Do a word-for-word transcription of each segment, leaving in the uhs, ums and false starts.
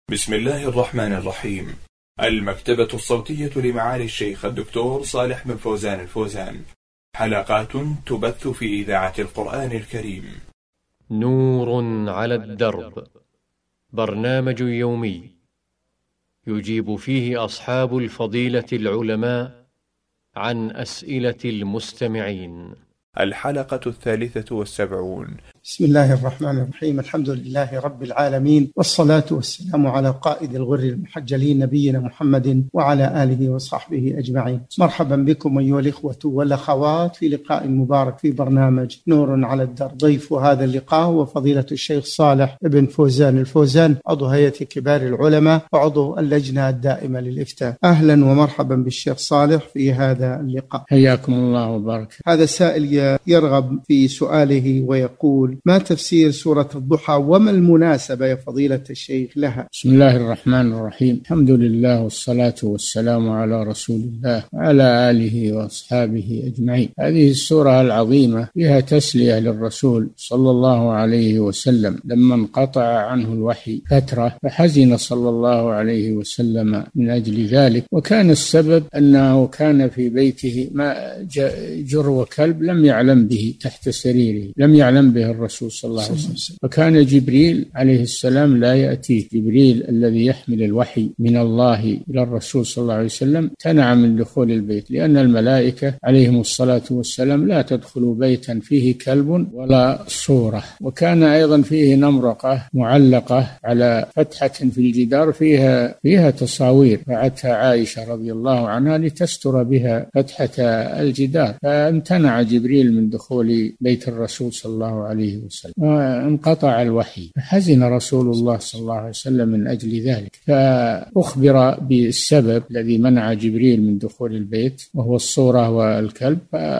بسم الله الرحمن الرحيم. المكتبة الصوتية لمعالي الشيخ الدكتور صالح بن فوزان الفوزان، حلقات تبث في إذاعة القرآن الكريم. نور على الدرب، برنامج يومي يجيب فيه أصحاب الفضيلة العلماء عن أسئلة المستمعين. الحلقة الثالثة والسبعون. بسم الله الرحمن الرحيم. الحمد لله رب العالمين، والصلاة والسلام على قائد الغر المحجلين نبينا محمد وعلى آله وصحبه أجمعين. مرحبا بكم أيها الإخوة والأخوات في لقاء مبارك في برنامج نور على الدرب. ضيف هذا اللقاء هو فضيلة الشيخ صالح بن فوزان الفوزان، عضو هيئة كبار العلماء وعضو اللجنة الدائمة للإفتاء. أهلا ومرحبا بالشيخ صالح في هذا اللقاء. حياكم الله وبارك. هذا سائل يرغب في سؤاله ويقول: ما تفسير سورة الضحى وما المناسبة يا فضيلة الشيخ لها؟ بسم الله الرحمن الرحيم. الحمد لله والصلاة والسلام على رسول الله وعلى آله وأصحابه أجمعين. هذه السورة العظيمة فيها تسلية للرسول صلى الله عليه وسلم لما انقطع عنه الوحي فترة، فحزن صلى الله عليه وسلم من أجل ذلك، وكان السبب أنه كان في بيته ما جرو كلب لم يعلم به تحت سريره، لم يعلم به الرسول صلى الله عليه وسلم. فكان جبريل عليه السلام لا يأتيه، جبريل الذي يحمل الوحي من الله إلى الرسول صلى الله عليه وسلم تنع من دخول البيت، لأن الملائكة عليهم الصلاة والسلام لا تدخل بيتا فيه كلب ولا صورة. وكان أيضا فيه نمرقة معلقة على فتحة في الجدار فيها فيها تصاوير فعلتها عائشة رضي الله عنها لتستر بها فتحة الجدار، فامتنع جبريل من دخول بيت الرسول صلى الله عليه وسلم وانقطع الوحي، فحزن رسول الله صلى الله عليه وسلم من أجل ذلك، فأخبر بالسبب الذي منع جبريل من دخول البيت وهو الصورة والكلب،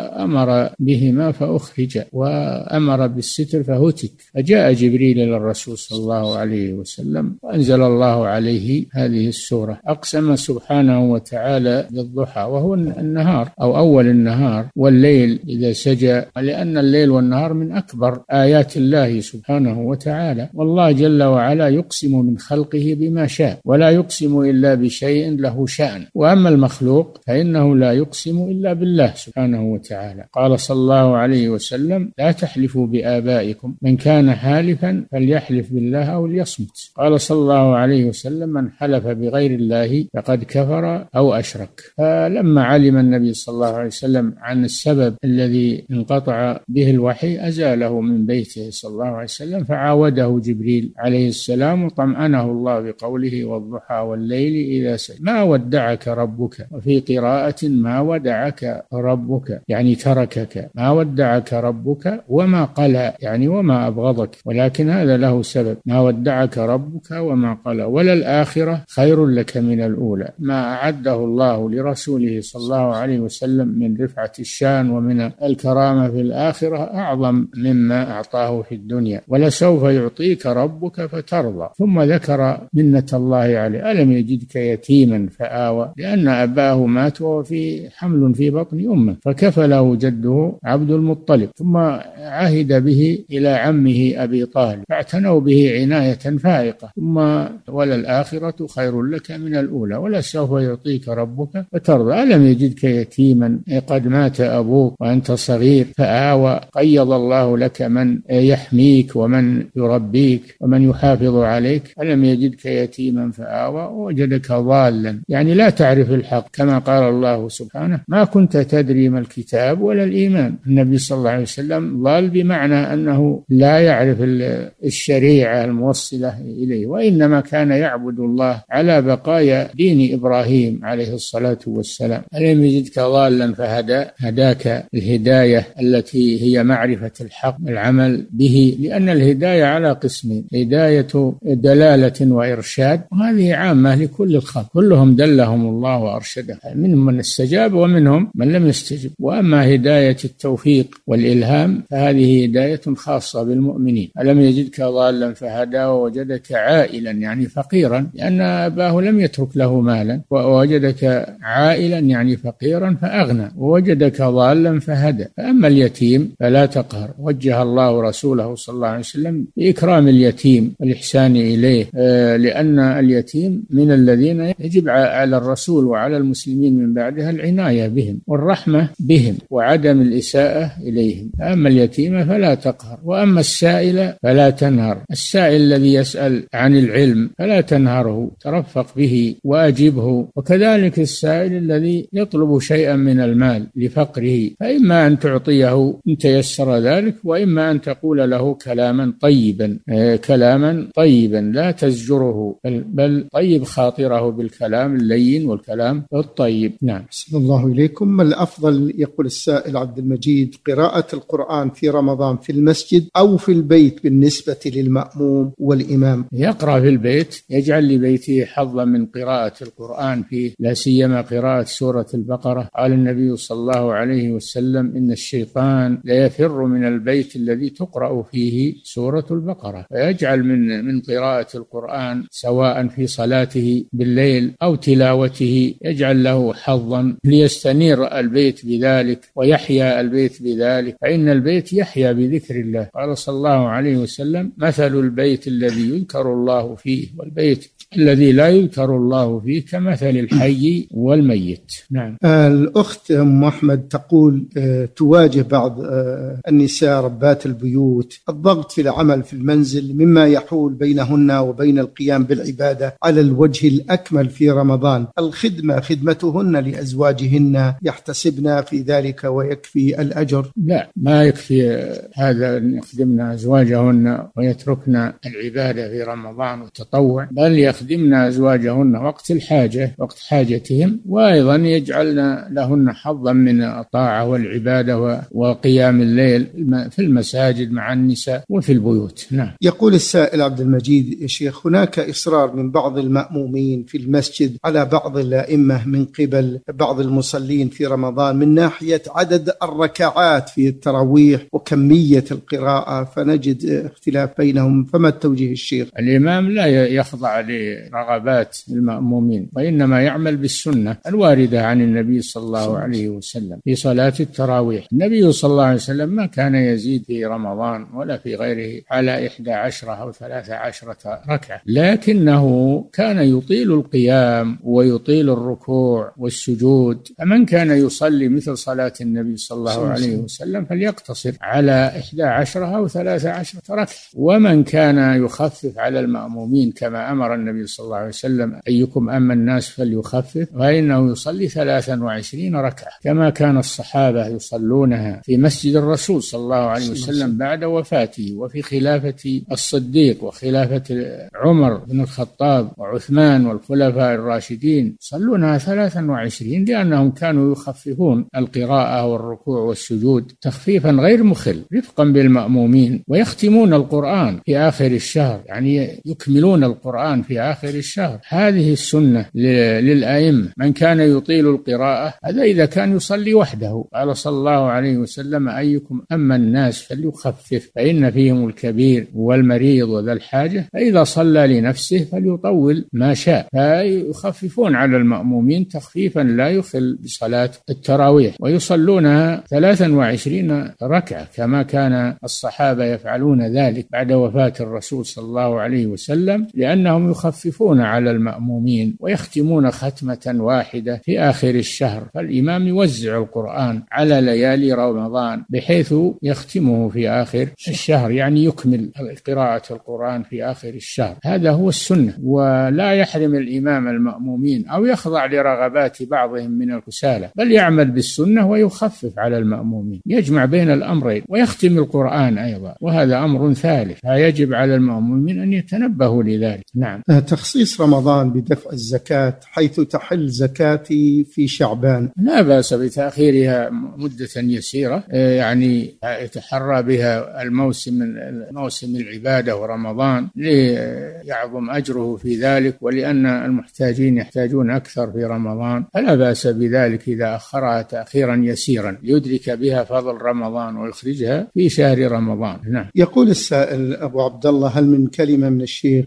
فأمر بهما فأخرج وأمر بالستر فهتك، فجاء جبريل إلى الرسول صلى الله عليه وسلم وأنزل الله عليه هذه السورة. أقسم سبحانه وتعالى بالضحى وهو النهار أو أول النهار والليل إذا سجى، لأن الليل والنهار من أكبر آيات الله سبحانه وتعالى، والله جل وعلا يقسم من خلقه بما شاء، ولا يقسم إلا بشيء له شأن، وأما المخلوق فإنه لا يقسم إلا بالله سبحانه وتعالى. قال صلى الله عليه وسلم: لا تحلفوا بآبائكم، من كان حالفا فليحلف بالله أو ليصمت. قال صلى الله عليه وسلم: من حلف بغير الله فقد كفر أو أشرك. فلما علم النبي صلى الله عليه وسلم عن السبب الذي انقطع به الوحي أزاله من بيته صلى الله عليه وسلم، فعاوده جبريل عليه السلام وطمأنه الله بقوله: والضحى والليل إذا سجى ما ودعك ربك، وفي قراءة ما ودعك ربك يعني تركك، ما ودعك ربك وما قلى يعني وما أبغضك، ولكن هذا له سبب، ما ودعك ربك وما قلى، وللآخرة خير لك من الأولى. ما أعده الله لرسوله صلى الله عليه وسلم من رفعة الشان ومن الكرامة في الآخرة أعظم مما أعطاه في الدنيا، ولسوف يعطيك ربك فترضى. ثم ذكر منة الله عليه: ألم يجدك يتيما فآوى، لأن أباه مات وهو في حمل في بطن أمه فكفله جده عبد المطلب، ثم عهد به إلى عمه أبي طالب فاعتنوا به عناية فائقة، ثم وللآخرة خير لك من الأولى ولسوف يعطيك ربك فترضى. ألم يجدك يتيما قد مات أبوك وأنت صغير فآوى، قيض الله لك من يحميك ومن يربيك ومن يحافظ عليك. ألم يجدك يتيما فآوى ووجدك ضالا يعني لا تعرف الحق، كما قال الله سبحانه: ما كنت تدري ما الكتاب ولا الإيمان. النبي صلى الله عليه وسلم ضال بمعنى أنه لا يعرف الشريعة الموصلة إليه، وإنما كان يعبد الله على بقايا دين إبراهيم عليه الصلاة والسلام. ألم يجدك ضالا فهدى، هداك الهداية التي هي معرفة الحق العمل به، لأن الهداية على قسمين: هداية دلالة وإرشاد، وهذه عامة لكل الخلق، كلهم دلهم الله وأرشده، منهم من استجاب ومنهم من لم يستجب. وأما هداية التوفيق والإلهام فهذه هداية خاصة بالمؤمنين. ألم يجدك ضالا فهدى ووجدك عائلا يعني فقيرا، لأن أباه لم يترك له مالا، ووجدك عائلا يعني فقيرا فأغنى، ووجدك ضالا فهدى. فأما اليتيم فلا تقهر، وجه الله الله رسوله صلى الله عليه وسلم بإكرام اليتيم والإحسان إليه، لأن اليتيم من الذين يجب على الرسول وعلى المسلمين من بعدها العناية بهم والرحمة بهم وعدم الإساءة إليهم. أما اليتيم فلا تقهر، وأما السائل فلا تنهر. السائل الذي يسأل عن العلم فلا تنهره، ترفق به وأجبه. وكذلك السائل الذي يطلب شيئا من المال لفقره، فإما أن تعطيه إن تيسر ذلك، وإما أن تقول له كلاما طيبا كلاما طيبا لا تزجره، بل, بل طيب خاطره بالكلام اللين والكلام الطيب. نعم. بسم الله إليكم. ما الأفضل، يقول السائل عبد المجيد، قراءة القرآن في رمضان في المسجد أو في البيت بالنسبة للمأموم والإمام؟ يقرأ في البيت، يجعل لبيته حظا من قراءة القرآن فيه، لا سيما قراءة سورة البقرة. قال النبي صلى الله عليه وسلم: إن الشيطان ليفر من البيت الذي تقرأ فيه سورة البقرة. فيجعل من من قراءة القرآن سواء في صلاته بالليل أو تلاوته، يجعل له حظا ليستنير البيت بذلك ويحيا البيت بذلك، فإن البيت يحيا بذكر الله. قال صلى الله عليه وسلم: مثل البيت الذي يذكر الله فيه والبيت الذي لا يذكر الله فيه كمثل الحي والميت. نعم. الأخت أم أحمد تقول تواجه بعض النساء ربات البيوت الضغط في العمل في المنزل مما يحول بينهن وبين القيام بالعبادة على الوجه الأكمل في رمضان. الخدمة خدمتهن لأزواجهن يحتسبن في ذلك ويكفي الأجر؟ لا، ما يكفي هذا أن يخدمن أزواجهن ويتركن العبادة في رمضان والتطوع، بل يخدمن أزواجهن وقت الحاجة وقت حاجتهم، وأيضا يجعلن لهن حظا من الطاعة والعبادة وقيام الليل في المساجد مع النساء وفي البيوت. نعم. يقول السائل عبد المجيد: يا شيخ، هناك إصرار من بعض المأمومين في المسجد على بعض الأئمة من قبل بعض المصلين في رمضان من ناحية عدد الركعات في التراويح وكمية القراءة، فنجد اختلاف بينهم، فما التوجيه الشيخ؟ الإمام لا يخضع لرغبات المأمومين، وإنما يعمل بالسنة الواردة عن النبي صلى الله عليه وسلم في صلاة التراويح. النبي صلى الله عليه وسلم ما كان يزيد في رمضان ولا في غيره على إحدى عشرة أو ثلاثة عشرة ركعة، لكنه كان يطيل القيام ويطيل الركوع والسجود. فمن كان يصلي مثل صلاة النبي صلى الله عليه وسلم فليقتصر على إحدى عشرة أو ثلاثة عشرة ركعة. ومن كان يخفف على المأمومين كما أمر النبي صلى الله عليه وسلم: أيكم أما الناس فليخفف، فإنه يصلي ثلاثا وعشرين ركعة كما كان الصحابة يصلونها في مسجد الرسول صلى الله عليه وسلم بعد وفاته، وفي خلافة الصديق وخلافة عمر بن الخطاب وعثمان والخلفاء الراشدين، يصلونها ثلاثا وعشرين، لأنهم كانوا يخففون القراءة والركوع والسجود تخفيفا غير مخل رفقا بالمأمومين، ويختمون القرآن في آخر الشهر، يعني يكملون القرآن في آخر الشهر. هذه السنة للأئمة. من كان يطيل القراءة هذا إذا كان يصلي وحده. قال صلى الله عليه وسلم: أيكم أما الناس فليخفف، فإن فيهم الكبير والمريض وذا الحاجة، فإذا صلى لنفسه فليطول ما شاء. فيخففون على المأمومين تخفيفا لا يخل بصلاة التراويح، ويصلونها ثلاثا وعشرين ركعة كما كان الصحابة يفعلون ذلك بعد وفاة الرسول صلى الله عليه وسلم، لأنهم يخففون على المأمومين ويختمون ختمة واحدة في آخر الشهر. فالإمام يوزع القرآن على ليالي رمضان بحيث يختمه في آخر الشهر، يعني يكمل قراءة القرآن في آخر الشهر. هذا هو السنة، ولا يحرم الإمام المأمومين أو يخضع لرغبات بعضهم من الكسالى، بل يعمل بالسنة ويخفف على المأمومين، يجمع بين الأمرين ويختم القرآن أيضا، وهذا أمر ثالث. فيجب على المأمومين أن يتنبهوا لذلك. نعم. تخصيص رمضان بدفع الزكاة حيث تحل زكاتي في شعبان، لا بأس بتأخيرها مدة يسيرة، يعني يتحرى بها الموسم موسم العبادة ورمضان ليعظم أجره في ذلك، ولأن المحتاجين يحتاجون أكثر في رمضان، فلا بأس بذلك إذا أخرها تأخيرا يسيرا يدرك بها فضل رمضان ويخرجها في شهر رمضان. نعم. يقول السائل أبو عبد الله: هل من كلمة من الشيخ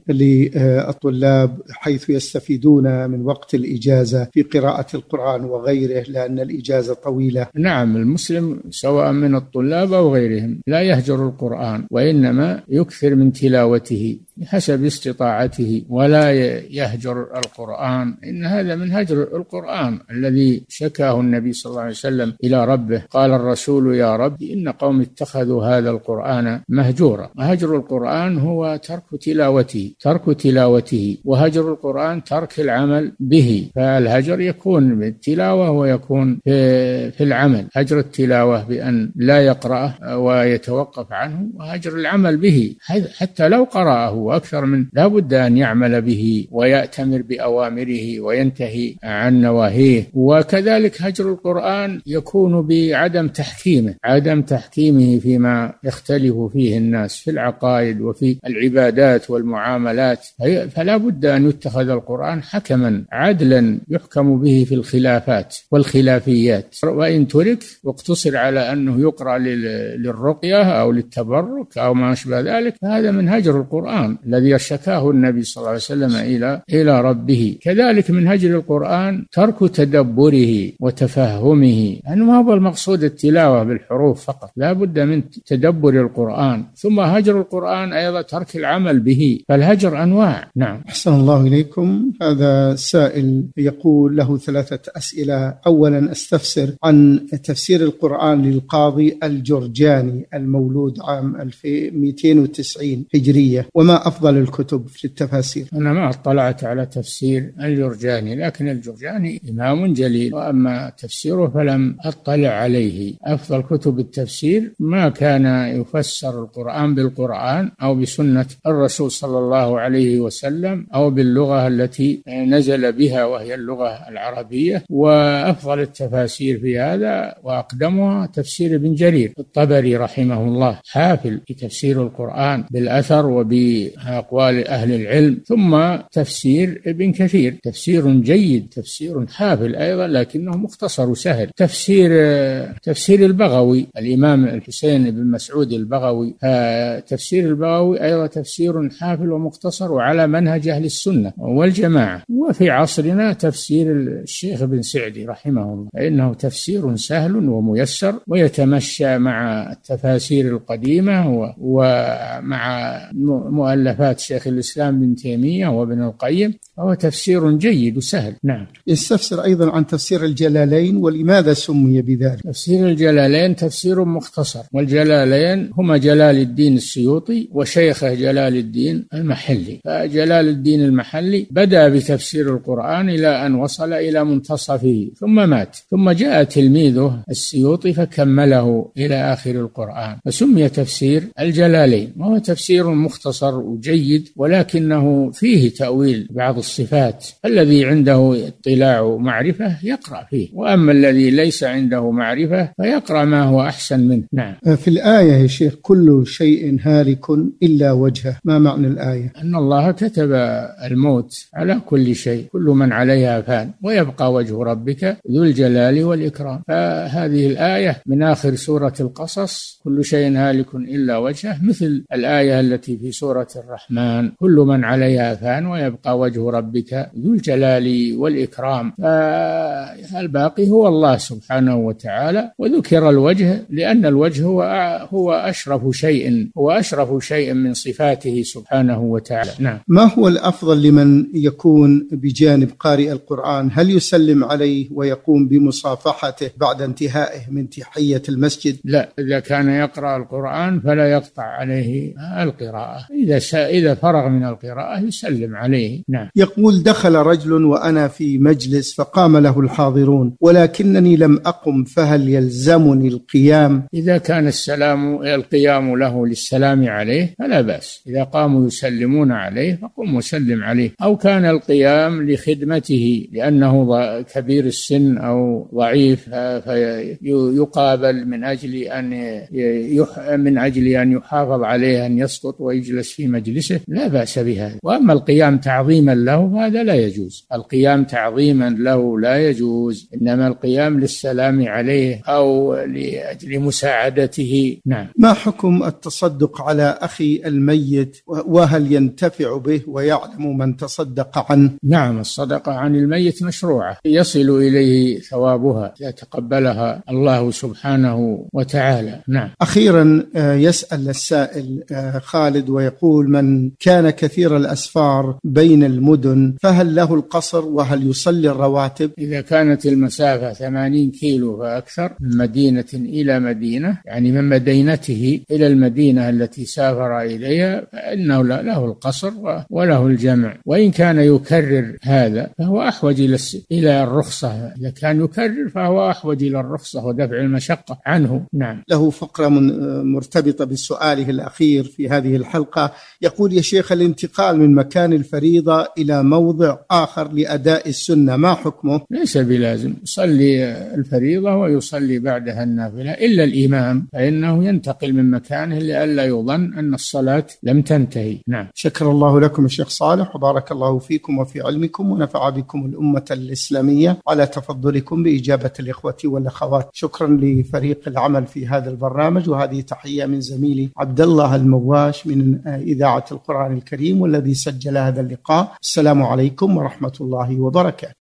للطلاب حيث يستفيدون من وقت الإجازة في قراءة القرآن وغيره، لأن الإجازة طويلة؟ نعم، المسلم سواء من الطلاب أو غيرهم لا يهجر القرآن، وإنما يكثر من تلاوته بحسب استطاعته ولا يهجر القرآن. إن هذا من هجر القرآن الذي شكاه النبي صلى الله عليه وسلم إلى ربه. قال الرسول يا رب إن قوم اتخذوا هذا القرآن مهجورا. هجر القرآن هو ترك تلاوته ترك تلاوته وهجر القرآن ترك العمل به. فالهجر يكون بالتلاوة ويكون في العمل. هجر التلاوة بأن لا يقرأه ويتوقف عنه، وهجر العمل به حتى لو قرأه وأكثر من لا بد أن يعمل به ويأتمر بأوامره وينتهي عن نواهيه. وكذلك هجر القرآن يكون بعدم تحكيمه عدم تحكيمه فيما يختلف فيه الناس في العقائد وفي العبادات والمعاملات. فلا بد أن يتخذ القرآن حكما عدلا يحكم به في الخلافات والخلافيات. وإن ترك واقتصر على أنه يقرأ للرقية أو للتبرك أو ما أشبه ذلك، فهذا من هجر القرآن الذي شكاه النبي صلى الله عليه وسلم إلى إلى ربه. كذلك من هجر القرآن ترك تدبره وتفهمه، لأنه ما هو المقصود التلاوة بالحروف فقط، لا بد من تدبر القرآن. ثم هجر القرآن أيضا ترك العمل به، فالهجر أنواع. نعم. أحسن الله إليكم. هذا سائل يقول له ثلاثة أسئلة. أولا أستفسر عن تفسير القرآن للقاضي الجرجاني المولود عام ألف ومئتين وتسعين هجرية، وما أفضل الكتب في التفاسير؟ أنا ما اطلعت على تفسير الجرجاني، لكن الجرجاني إمام جليل، وأما تفسيره فلم أطلع عليه. أفضل كتب التفسير ما كان يفسر القرآن بالقرآن أو بسنة الرسول صلى الله عليه وسلم أو باللغة التي نزل بها وهي اللغة العربية. وأفضل التفاسير في هذا وأقدمها تفسير ابن جرير الطبري رحمه الله، حافل في تفسير القرآن بالأثر وبأقوال أهل العلم. ثم تفسير ابن كثير تفسير جيد، تفسير حافل أيضا لكنه مختصر وسهل. تفسير تفسير البغوي الإمام الحسين بن مسعود البغوي، تفسير البغوي أيضا تفسير حافل ومختصر وعلى منهج أهل السنة والجماعة. وفي عصرنا تفسير الشيخ بن سعدي رحمه الله، فإنه تفسير سهل وميسر ويتمشى مع التفاسير القديمة ومع مؤلفات شيخ الإسلام بن تيمية وابن القيم، وهو تفسير جيد وسهل. نعم. يستفسر أيضا عن تفسير الجلالين ولماذا سمي بذلك؟ تفسير الجلالين تفسير مختصر، والجلالين هما جلال الدين السيوطي وشيخه جلال الدين المحلي. فجلال الدين المحلي بدأ بتفسير القرآن إلى أن وصل إلى منتصفه ثم مات، ثم جاء تلميذه السيوطي فكمله إلى آخر القرآن، فسمي تفسير الجلالين. وهو تفسير مختصر وجيد، ولكنه فيه تأويل بعض الصفات. الذي عنده اطلاع ومعرفة يقرأ فيه، وأما الذي ليس عنده معرفة فيقرأ ما هو أحسن منه. نعم. في الآية يا شيخ كل شيء هالك إلا وجهه، ما معنى الآية؟ أن الله كتب الموت على كل شيء، كل من عليها فان ويبقى وجه ربك ذو الجلال والإكرام. فهذه الآية من آخر سورة القصص، كل شيء هالك إلا وجهه، مثل الآية التي في سورة الرحمن كل من عليها فان ويبقى وجه ربك ذو الجلال والإكرام. فالباقي هو الله سبحانه وتعالى، وذكر الوجه لأن الوجه هو هو أشرف شيء هو أشرف شيء من صفاته سبحانه وتعالى. نعم. ما هو الأفضل لمن يكون بجانب قارئ القرآن؟ هل يسلم عليه ويقوم بمصافحته بعد انتهائه من تحية المسجد؟ لا، إذا كان يقرأ القرآن فلا يقطع عليه القراءة، إذا إذا فرغ من القراءة يسلم عليه. نعم. يقول دخل رجل وأنا في مجلس فقام له الحاضرون ولكنني لم أقم، فهل يلزمني القيام؟ إذا كان السلام القيام له للسلام عليه فلا بأس، إذا قاموا يسلمون عليه فقم وسلم عليه. أو كان القيام لخدمته لأنه كبير السن أو ضعيف فيقابل من أجل أن من أجل أن يحافظ عليه أن يسقط ويجلس في مجلسه، لا بأس بهذا. وأما القيام تعظيما له له هذا لا يجوز. القيام تعظيما له لا يجوز، إنما القيام للسلام عليه أو لأجل مساعدته. نعم. ما حكم التصدق على أخي الميت، وهل ينتفع به ويعلم من تصدق عنه؟ نعم، الصدقة عن الميت مشروعة يصل إليه ثوابها إذا تقبلها الله سبحانه وتعالى. نعم. أخيرا يسأل السائل خالد ويقول: من كان كثير الأسفار بين المدن فهل له القصر وهل يصلي الرواتب؟ إذا كانت المسافة ثمانين كيلو فأكثر من مدينة إلى مدينة، يعني من مدينته إلى المدينة التي سافر إليها، فإنه له القصر وله الجمع. وإن كان يكرر هذا فهو أحوج إلى الرخصة، إذا كان يكرر فهو أحوج إلى الرخصة ودفع المشقة عنه. نعم. له فقرة مرتبطة بسؤاله الأخير في هذه الحلقة، يقول: يا شيخ، الانتقال من مكان الفريضة إلى موضع آخر لأداء السنة ما حكمه؟ ليس بلازم، يصلي الفريضة ويصلي بعدها النافلة، إلا الإمام فإنه ينتقل من مكانه لئلا يظن أن الصلاة لم تنتهي. نعم. شكر الله لكم الشيخ صالح، وبارك الله فيكم وفي علمكم، ونفع بكم الأمة الإسلامية على تفضلكم بإجابة الإخوة والأخوات. شكرا لفريق العمل في هذا البرنامج، وهذه تحية من زميلي عبد الله المواش من إذاعة القرآن الكريم والذي سجل هذا اللقاء. السلام عليكم ورحمة الله وبركاته.